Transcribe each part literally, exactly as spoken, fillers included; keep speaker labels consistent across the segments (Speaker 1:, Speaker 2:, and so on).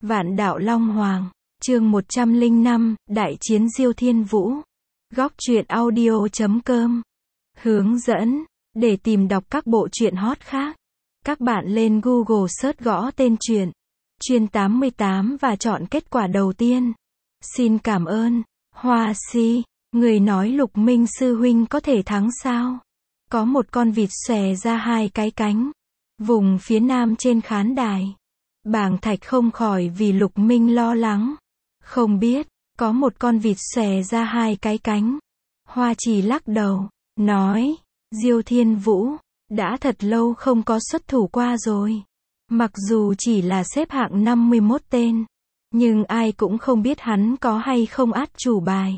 Speaker 1: Vạn đạo Long Hoàng, chương một trăm lẻ năm, Đại chiến Diêu Thiên Vũ. Góc truyện audio chấm com. Hướng dẫn, để tìm đọc các bộ truyện hot khác. Các bạn lên Google search gõ tên truyện Chuyên tám mươi tám và chọn kết quả đầu tiên. Xin cảm ơn. Hoa Si, người nói Lục Minh sư huynh có thể thắng sao? Có một con vịt xòe ra hai cái cánh. Vùng phía nam trên khán đài. Bàng Thạch không khỏi vì Lục Minh lo lắng. Không biết, có một con vịt xòe ra hai cái cánh. Hoa Trì lắc đầu, nói, Diêu Thiên Vũ, đã thật lâu không có xuất thủ qua rồi. Mặc dù chỉ là xếp hạng năm mươi mốt tên, nhưng ai cũng không biết hắn có hay không át chủ bài.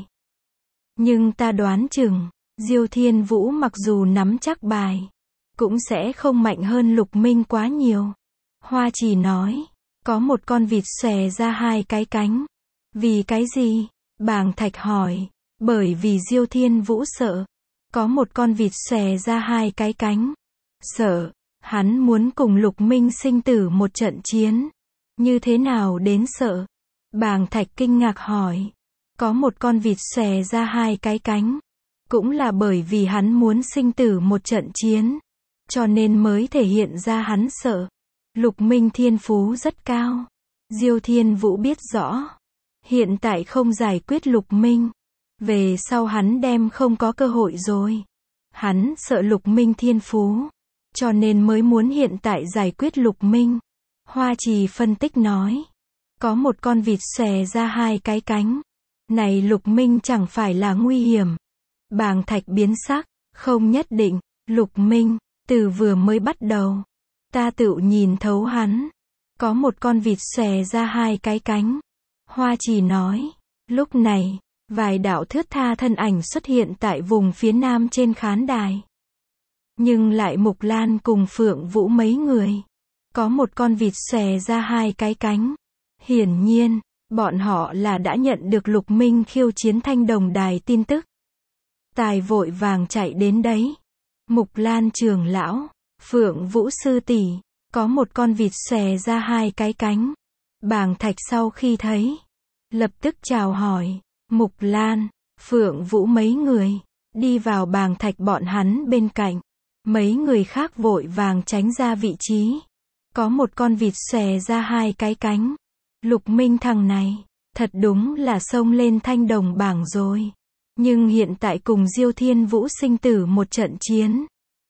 Speaker 1: Nhưng ta đoán chừng, Diêu Thiên Vũ mặc dù nắm chắc bài, cũng sẽ không mạnh hơn Lục Minh quá nhiều. Hoa Trì nói, có một con vịt xòe ra hai cái cánh. Vì cái gì? Bàng Thạch hỏi. Bởi vì Diêu Thiên Vũ sợ. Có một con vịt xòe ra hai cái cánh. Sợ. Hắn muốn cùng Lục Minh sinh tử một trận chiến. Như thế nào đến sợ? Bàng Thạch kinh ngạc hỏi. Có một con vịt xòe ra hai cái cánh. Cũng là bởi vì hắn muốn sinh tử một trận chiến. Cho nên mới thể hiện ra hắn sợ. Lục Minh thiên phú rất cao. Diêu Thiên Vũ biết rõ. Hiện tại không giải quyết Lục Minh. Về sau hắn đem không có cơ hội rồi. Hắn sợ Lục Minh thiên phú. Cho nên mới muốn hiện tại giải quyết Lục Minh. Hoa Trì phân tích nói. Có một con vịt xòe ra hai cái cánh. Này Lục Minh chẳng phải là nguy hiểm. Bàng Thạch biến sắc. Không nhất định. Lục Minh, từ vừa mới bắt đầu. Ta tự nhìn thấu hắn. Có một con vịt xòe ra hai cái cánh. Hoa Trì nói. Lúc này, vài đạo thướt tha thân ảnh xuất hiện tại vùng phía nam trên khán đài. Nhưng lại Mục Lan cùng Phượng Vũ mấy người. Có một con vịt xòe ra hai cái cánh. Hiển nhiên, bọn họ là đã nhận được Lục Minh khiêu chiến Thanh Đồng Đài tin tức. Tài vội vàng chạy đến đấy. Mục Lan trưởng lão, Phượng Vũ sư tỷ, có một con vịt xòe ra hai cái cánh. Bàng Thạch sau khi thấy, lập tức chào hỏi. Mục Lan, Phượng Vũ mấy người, đi vào Bàng Thạch bọn hắn bên cạnh. Mấy người khác vội vàng tránh ra vị trí. Có một con vịt xòe ra hai cái cánh. Lục Minh thằng này, thật đúng là xông lên thanh đồng bảng rồi. Nhưng hiện tại cùng Diêu Thiên Vũ sinh tử một trận chiến.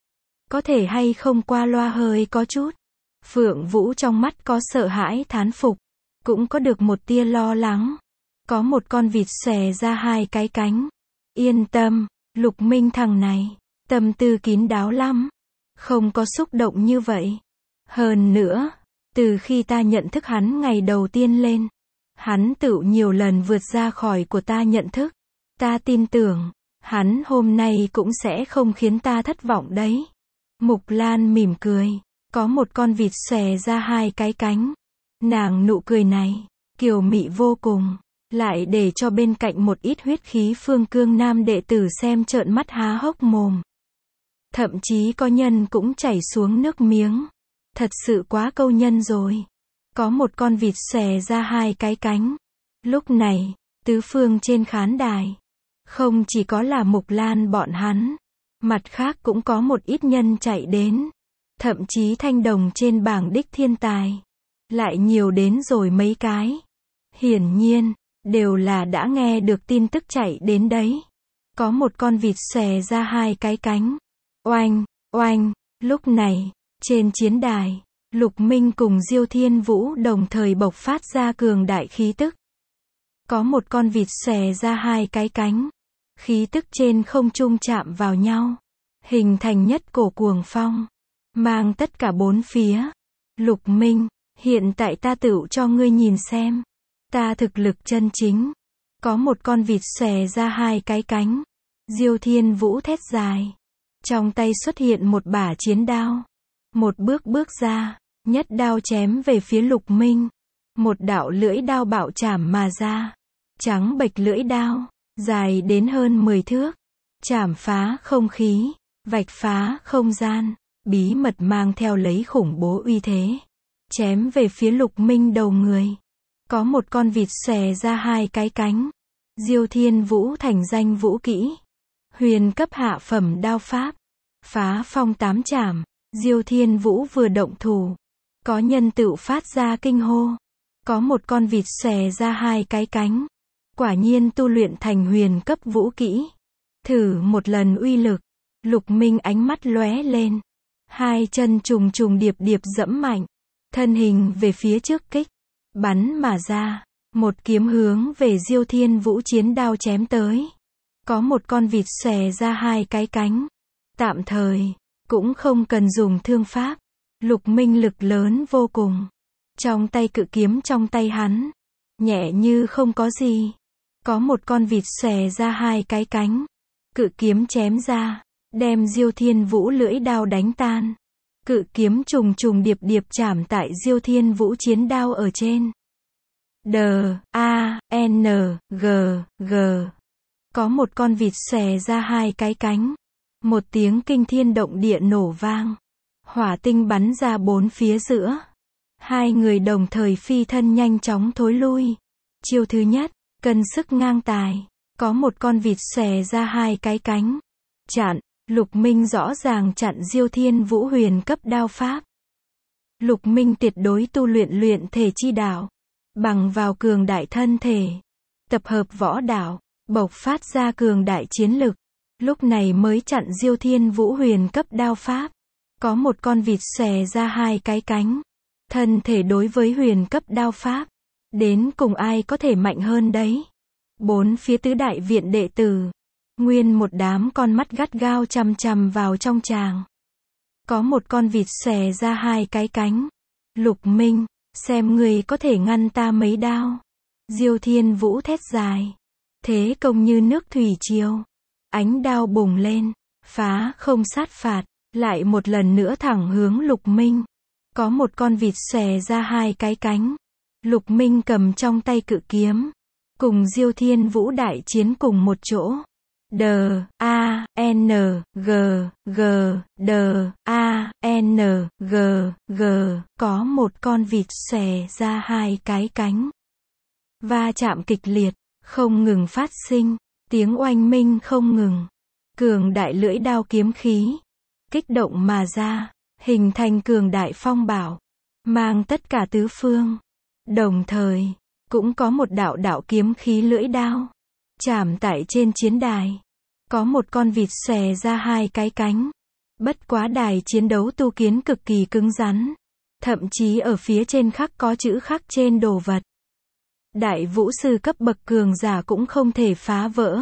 Speaker 1: Có thể hay không qua loa hơi có chút. Phượng Vũ trong mắt có sợ hãi thán phục. Cũng có được một tia lo lắng. Có một con vịt xòe ra hai cái cánh. Yên tâm, Lục Minh thằng này, tâm tư kín đáo lắm. Không có xúc động như vậy. Hơn nữa, từ khi ta nhận thức hắn ngày đầu tiên lên, hắn tự nhiều lần vượt ra khỏi của ta nhận thức. Ta tin tưởng, hắn hôm nay cũng sẽ không khiến ta thất vọng đấy. Mục Lan mỉm cười. Có một con vịt xòe ra hai cái cánh. Nàng nụ cười này, kiều mị vô cùng. Lại để cho bên cạnh một ít huyết khí Phương Cương Nam đệ tử xem trợn mắt há hốc mồm. Thậm chí có nhân cũng chảy xuống nước miếng. Thật sự quá câu nhân rồi. Có một con vịt xòe ra hai cái cánh. Lúc này, tứ phương trên khán đài. Không chỉ có là Mục Lan bọn hắn. Mặt khác cũng có một ít nhân chạy đến. Thậm chí thanh đồng trên bảng đích thiên tài. Lại nhiều đến rồi mấy cái. Hiển nhiên, đều là đã nghe được tin tức chạy đến đấy. Có một con vịt xòe ra hai cái cánh. Oanh, oanh, lúc này, trên chiến đài, Lục Minh cùng Diêu Thiên Vũ đồng thời bộc phát ra cường đại khí tức. Có một con vịt xòe ra hai cái cánh. Khí tức trên không trung chạm vào nhau. Hình thành nhất cổ cuồng phong. Mang tất cả bốn phía. Lục Minh, hiện tại ta tự cho ngươi nhìn xem. Ta thực lực chân chính. Có một con vịt xòe ra hai cái cánh. Diêu Thiên Vũ thét dài. Trong tay xuất hiện một bả chiến đao. Một bước bước ra, nhất đao chém về phía Lục Minh. Một đạo lưỡi đao bạo chảm mà ra. Trắng bệch lưỡi đao, dài đến hơn mười thước. Chảm phá không khí, vạch phá không gian. Bí mật mang theo lấy khủng bố uy thế. Chém về phía Lục Minh đầu người. Có một con vịt xòe ra hai cái cánh. Diêu Thiên Vũ thành danh vũ kỹ. Huyền cấp hạ phẩm đao pháp. Phá phong tám trảm. Diêu Thiên Vũ vừa động thủ. Có nhân tựu phát ra kinh hô. Có một con vịt xòe ra hai cái cánh. Quả nhiên tu luyện thành huyền cấp vũ kỹ. Thử một lần uy lực. Lục Minh ánh mắt lóe lên. Hai chân trùng trùng điệp điệp dẫm mạnh. Thân hình về phía trước kích. Bắn mà ra. Một kiếm hướng về Diêu Thiên Vũ chiến đao chém tới. Có một con vịt xòe ra hai cái cánh. Tạm thời, cũng không cần dùng thương pháp. Lục Minh lực lớn vô cùng. Trong tay cự kiếm trong tay hắn. Nhẹ như không có gì. Có một con vịt xòe ra hai cái cánh. Cự kiếm chém ra. Đem Diêu Thiên Vũ lưỡi đao đánh tan. Cự kiếm trùng trùng điệp điệp chạm tại Diêu Thiên Vũ chiến đao ở trên. D, A, N, G, G. Có một con vịt xòe ra hai cái cánh. Một tiếng kinh thiên động địa nổ vang. Hỏa tinh bắn ra bốn phía giữa. Hai người đồng thời phi thân nhanh chóng thối lui. Chiêu thứ nhất, cân sức ngang tài. Có một con vịt xòe ra hai cái cánh. Chặn, Lục Minh rõ ràng chặn Diêu Thiên Vũ huyền cấp đao pháp. Lục Minh tuyệt đối tu luyện luyện thể chi đạo. Bằng vào cường đại thân thể. Tập hợp võ đạo. Bộc phát ra cường đại chiến lực. Lúc này mới chặn Diêu Thiên Vũ huyền cấp đao pháp. Có một con vịt xòe ra hai cái cánh. Thân thể đối với huyền cấp đao pháp. Đến cùng ai có thể mạnh hơn đấy. Bốn phía tứ đại viện đệ tử. Nguyên một đám con mắt gắt gao chằm chằm vào trong tràng. Có một con vịt xòe ra hai cái cánh. Lục Minh, xem người có thể ngăn ta mấy đao. Diêu Thiên Vũ thét dài. Thế công như nước thủy triều. Ánh đao bùng lên. Phá không sát phạt. Lại một lần nữa thẳng hướng Lục Minh. Có một con vịt xòe ra hai cái cánh. Lục Minh cầm trong tay cự kiếm. Cùng Diêu Thiên Vũ đại chiến cùng một chỗ. D, A, N, G, G, D, A, N, G, G. Có một con vịt xòe ra hai cái cánh. Va chạm kịch liệt. Không ngừng phát sinh. Tiếng oanh minh không ngừng. Cường đại lưỡi đao kiếm khí. Kích động mà ra. Hình thành cường đại phong bạo. Mang tất cả tứ phương. Đồng thời, cũng có một đạo đạo kiếm khí lưỡi đao. Chạm tại trên chiến đài. Có một con vịt xòe ra hai cái cánh. Bất quá đài chiến đấu tu kiến cực kỳ cứng rắn. Thậm chí ở phía trên khắc có chữ khắc trên đồ vật. Đại vũ sư cấp bậc cường giả cũng không thể phá vỡ.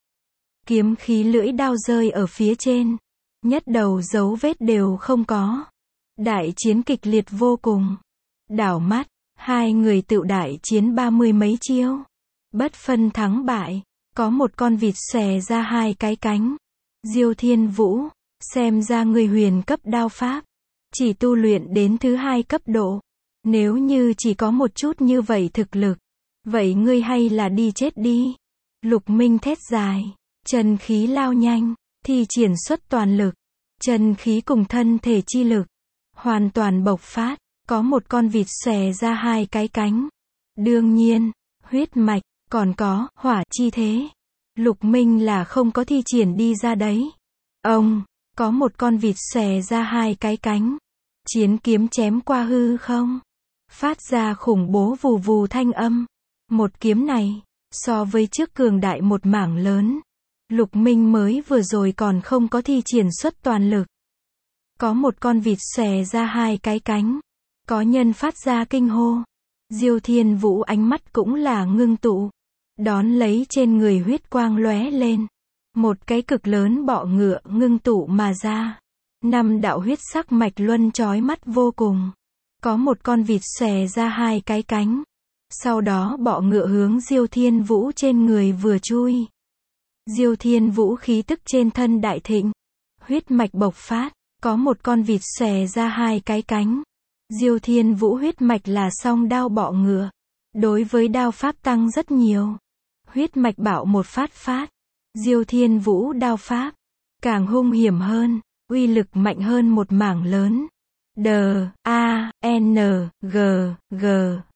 Speaker 1: Kiếm khí lưỡi đao rơi ở phía trên. Nhất đầu dấu vết đều không có. Đại chiến kịch liệt vô cùng. Đảo mắt, hai người tựu đại chiến ba mươi mấy chiêu. Bất phân thắng bại. Có một con vịt xòe ra hai cái cánh. Diêu Thiên Vũ, xem ra người huyền cấp đao pháp. Chỉ tu luyện đến thứ hai cấp độ. Nếu như chỉ có một chút như vậy thực lực. Vậy ngươi hay là đi chết đi. Lục Minh thét dài. Chân khí lao nhanh. Thi triển xuất toàn lực. Chân khí cùng thân thể chi lực. Hoàn toàn bộc phát. Có một con vịt xòe ra hai cái cánh. Đương nhiên, huyết mạch, còn có hỏa chi thế. Lục Minh là không có thi triển đi ra đấy. Ông, có một con vịt xòe ra hai cái cánh. Chiến kiếm chém qua hư không. Phát ra khủng bố vù vù thanh âm. Một kiếm này, so với trước cường đại một mảng lớn. Lục Minh mới vừa rồi còn không có thi triển xuất toàn lực. Có một con vịt xòe ra hai cái cánh. Có nhân phát ra kinh hô. Diêu Thiên Vũ ánh mắt cũng là ngưng tụ. Đón lấy trên người huyết quang lóe lên. Một cái cực lớn bọ ngựa ngưng tụ mà ra. Năm đạo huyết sắc mạch luân chói mắt vô cùng. Có một con vịt xòe ra hai cái cánh. Sau đó bọ ngựa hướng Diêu Thiên Vũ trên người vừa chui. Diêu Thiên Vũ khí tức trên thân đại thịnh. Huyết mạch bộc phát. Có một con vịt xòe ra hai cái cánh. Diêu Thiên Vũ huyết mạch là song đao bọ ngựa. Đối với đao pháp tăng rất nhiều. Huyết mạch bạo một phát phát. Diêu Thiên Vũ đao pháp. Càng hung hiểm hơn. Uy lực mạnh hơn một mảng lớn. D, A, N, G, G.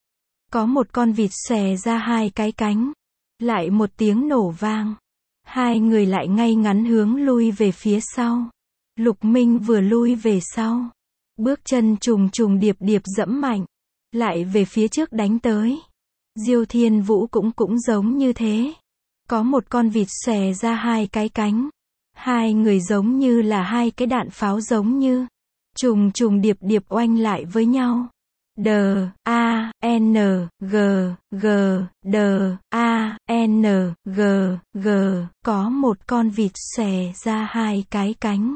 Speaker 1: Có một con vịt xòe ra hai cái cánh. Lại một tiếng nổ vang. Hai người lại ngay ngắn hướng lui về phía sau. Lục Minh vừa lui về sau. Bước chân trùng trùng điệp điệp dẫm mạnh. Lại về phía trước đánh tới. Diêu Thiên Vũ cũng cũng giống như thế. Có một con vịt xòe ra hai cái cánh. Hai người giống như là hai cái đạn pháo giống như. Trùng trùng điệp điệp oanh lại với nhau. D, A, N, G, G, D, A, N, G, G, có một con vịt xòe ra hai cái cánh.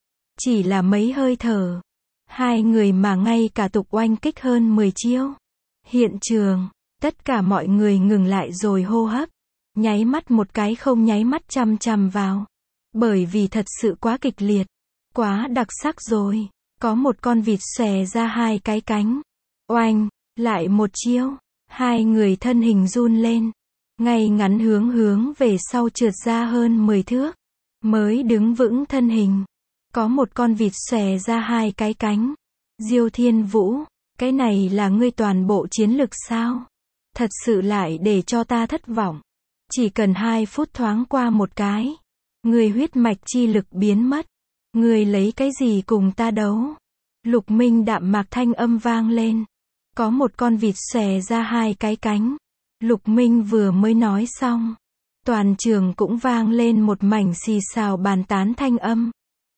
Speaker 1: Chỉ là mấy hơi thở. Hai người mà ngay cả tục oanh kích hơn mười chiêu. Hiện trường, tất cả mọi người ngừng lại rồi hô hấp. Nháy mắt một cái không nháy mắt chằm chằm vào. Bởi vì thật sự quá kịch liệt. Quá đặc sắc rồi. Có một con vịt xòe ra hai cái cánh. Oanh, lại một chiêu. Hai người thân hình run lên. Ngay ngắn hướng hướng về sau trượt ra hơn mười thước. Mới đứng vững thân hình. Có một con vịt xòe ra hai cái cánh. Diêu Thiên Vũ, cái này là ngươi toàn bộ chiến lực sao? Thật sự lại để cho ta thất vọng. Chỉ cần hai phút thoáng qua một cái. Ngươi huyết mạch chi lực biến mất. Ngươi lấy cái gì cùng ta đấu? Lục Minh đạm mạc thanh âm vang lên. Có một con vịt xòe ra hai cái cánh. Lục Minh vừa mới nói xong. Toàn trường cũng vang lên một mảnh xì xào bàn tán thanh âm.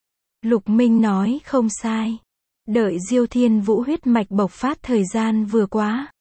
Speaker 1: Lục Minh nói không sai. Đợi Diêu Thiên Vũ huyết mạch bộc phát thời gian vừa quá.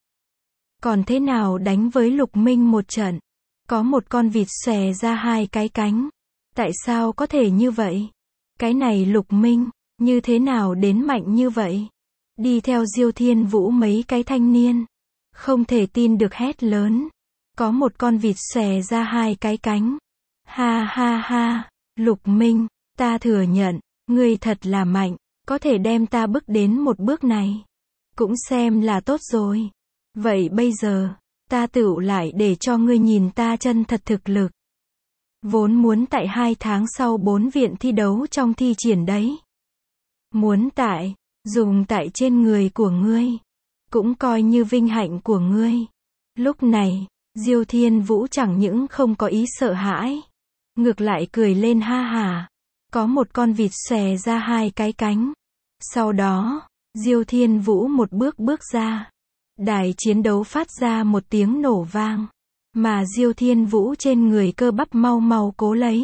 Speaker 1: Còn thế nào đánh với Lục Minh một trận? Có một con vịt xòe ra hai cái cánh. Tại sao có thể như vậy? Cái này Lục Minh, như thế nào đến mạnh như vậy? Đi theo Diêu Thiên Vũ mấy cái thanh niên. Không thể tin được hét lớn. Có một con vịt xòe ra hai cái cánh. Ha ha ha, Lục Minh, ta thừa nhận, ngươi thật là mạnh, có thể đem ta bước đến một bước này. Cũng xem là tốt rồi. Vậy bây giờ, ta tựu lại để cho ngươi nhìn ta chân thật thực lực. Vốn muốn tại hai tháng sau bốn viện thi đấu trong thi triển đấy. Muốn tại, dùng tại trên người của ngươi. Cũng coi như vinh hạnh của ngươi. Lúc này, Diêu Thiên Vũ chẳng những không có ý sợ hãi. Ngược lại cười lên ha hả. Có một con vịt xòe ra hai cái cánh. Sau đó, Diêu Thiên Vũ một bước bước ra. Đài chiến đấu phát ra một tiếng nổ vang. Mà Diêu Thiên Vũ trên người cơ bắp mau mau cố lấy.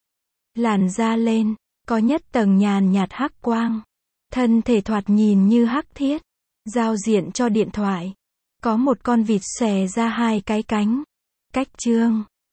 Speaker 1: Làn da lên, có nhất tầng nhàn nhạt hắc quang. Thân thể thoạt nhìn như hắc thiết. Giao diện cho điện thoại. Có một con vịt xòe ra hai cái cánh. Cách chương